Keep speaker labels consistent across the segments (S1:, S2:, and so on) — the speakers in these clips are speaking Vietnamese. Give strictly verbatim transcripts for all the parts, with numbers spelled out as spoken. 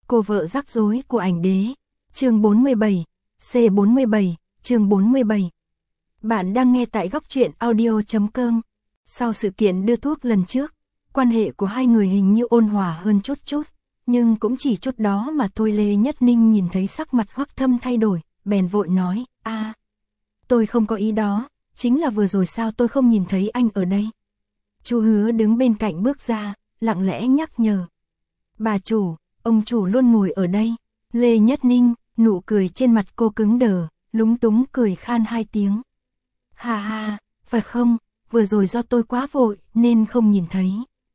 S1: Cô vợ rắc rối của ảnh đế. Chương bốn mươi bảy, C bốn mươi bảy, chương bốn mươi bảy. Bạn đang nghe tại góc truyện audio chấm com. Sau sự kiện đưa thuốc lần trước, quan hệ của hai người hình như ôn hòa hơn chút chút, nhưng cũng chỉ chút đó mà thôi. Lê Nhất Ninh nhìn thấy sắc mặt Hoắc Thâm thay đổi, bèn vội nói, a, tôi không có ý đó, chính là vừa rồi sao tôi không nhìn thấy anh ở đây. Chu Hứa đứng bên cạnh bước ra, lặng lẽ nhắc nhở. Bà chủ, ông chủ luôn ngồi ở đây. Lê Nhất Ninh, nụ cười trên mặt cô cứng đờ, lúng túng cười khan hai tiếng. Hà hà, phải không, vừa rồi do tôi quá vội nên không nhìn thấy.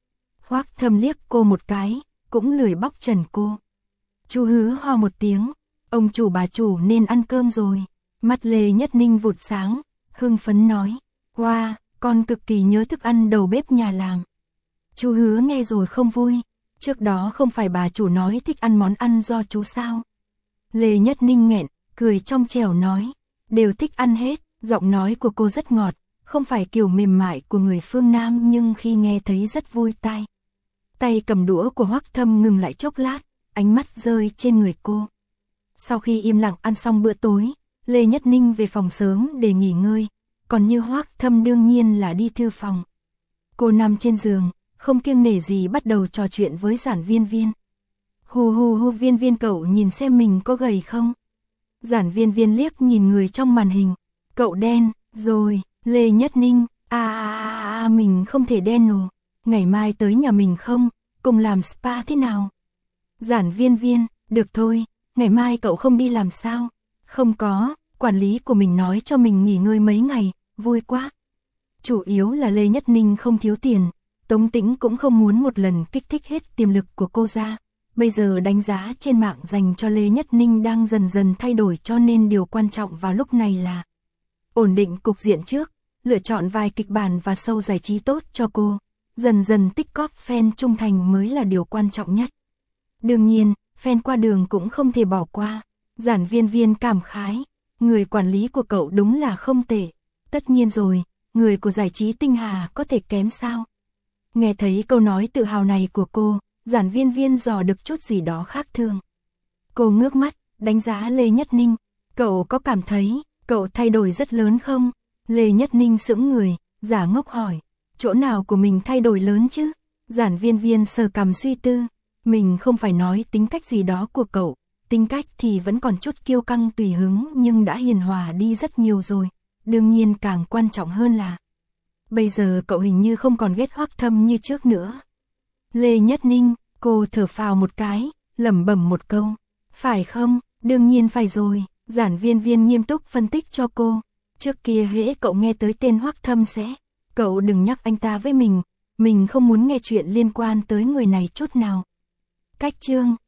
S1: Hoắc Thâm liếc cô một cái, cũng lười bóc trần cô. Chu Hứa ho một tiếng, ông chủ bà chủ nên ăn cơm rồi. Mắt Lê Nhất Ninh vụt sáng, hưng phấn nói, wow, con cực kỳ nhớ thức ăn đầu bếp nhà làm. Chu Hứa nghe rồi không vui, trước đó không phải bà chủ nói thích ăn món ăn do chú sao. Lê Nhất Ninh nghẹn, cười trong trẻo nói, đều thích ăn hết. Giọng nói của cô rất ngọt, không phải kiểu mềm mại của người phương Nam nhưng khi nghe thấy rất vui tai. Tay cầm đũa của Hoắc Thâm ngừng lại chốc lát, ánh mắt rơi trên người cô. Sau khi im lặng ăn xong bữa tối, Lê Nhất Ninh về phòng sớm để nghỉ ngơi, còn như Hoắc Thâm đương nhiên là đi thư phòng. Cô nằm trên giường, không kiêng nể gì bắt đầu trò chuyện với Giản Viên Viên. Hù hù hù, Viên Viên cậu nhìn xem mình có gầy không? Giản Viên Viên liếc nhìn người trong màn hình. Cậu đen, rồi. Lê Nhất Ninh, à, à, à mình không thể đen nổ. Ngày mai tới nhà mình không, cùng làm spa thế nào? Giản Viên Viên, được thôi, ngày mai cậu không đi làm sao? Không có, quản lý của mình nói cho mình nghỉ ngơi mấy ngày, vui quá. Chủ yếu là Lê Nhất Ninh không thiếu tiền, Tống Tĩnh cũng không muốn một lần kích thích hết tiềm lực của cô ra. Bây giờ đánh giá trên mạng dành cho Lê Nhất Ninh đang dần dần thay đổi, cho nên điều quan trọng vào lúc này là ổn định cục diện trước, lựa chọn vài kịch bản và show giải trí tốt cho cô. Dần dần tích cóp fan trung thành mới là điều quan trọng nhất. Đương nhiên, fan qua đường cũng không thể bỏ qua. Giản Viên Viên cảm khái, người quản lý của cậu đúng là không tệ. Tất nhiên rồi, người của giải trí tinh hà có thể kém sao? Nghe thấy câu nói tự hào này của cô, Giản Viên Viên dò được chút gì đó khác thường. Cô ngước mắt, đánh giá Lê Nhất Ninh. Cậu có cảm thấy cậu thay đổi rất lớn không? Lê Nhất Ninh sững người, giả ngốc hỏi. Chỗ nào của mình thay đổi lớn chứ? Giản Viên Viên sờ cằm suy tư. Mình không phải nói tính cách gì đó của cậu. Tính cách thì vẫn còn chút kiêu căng tùy hứng nhưng đã hiền hòa đi rất nhiều rồi. Đương nhiên càng quan trọng hơn là bây giờ cậu hình như không còn ghét Hoắc Thâm như trước nữa. Lê Nhất Ninh, cô thở phào một cái, lẩm bẩm một câu. Phải không? Đương nhiên phải rồi. Giản Viên Viên nghiêm túc phân tích cho cô. Trước kia hễ cậu nghe tới tên Hoắc Thâm sẽ, cậu đừng nhắc anh ta với mình, mình không muốn nghe chuyện liên quan tới người này chút nào. Cách chương